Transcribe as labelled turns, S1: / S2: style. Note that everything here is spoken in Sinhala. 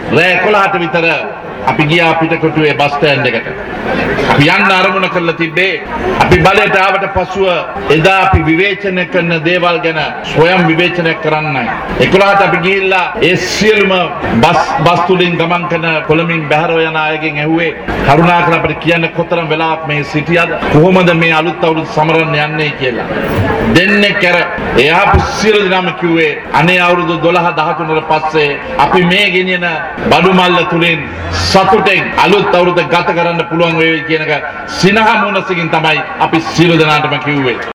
S1: රෑ 11ට විතර අපි ගියා පිටකොටුවේ බස් ස්ටෑන්ඩ් එකට. අපි යන්න අරමුණ කරලා තිබ්බේ අපි බලයට ආවට පසුව එදා අපි විවේචනය කරන දේවල් ගැන ස්වයං විවේචනය කරන්නයි. 11ට අපි ගිහිල්ලා ඒ සියලුම බස් තුලින් ගමන් කරන කොළඹින් බැහැරව යන අයගෙන් ඇහුවේ කරුණාකර අපිට කියන්න කොතරම් වෙලාවක් මේ සිටියද කොහොමද මේ අලුත් අවුරුදු සමරන්න යන්නේ කියලා. දෙන්නේ කර එයා සියලු දෙනාම කිව්වේ අනේ අවුරුදු 12 13 පස්සේ අපි මේ ගෙනියන බඩු මල්ල තුලින් සතුටෙන් අලුත් අවුරුද්ද ගත කරන්න පුළුවන් වේවි කියන එක සිනහ මොනසකින් තමයි අපි සියලු දෙනාටම කිව්වේ.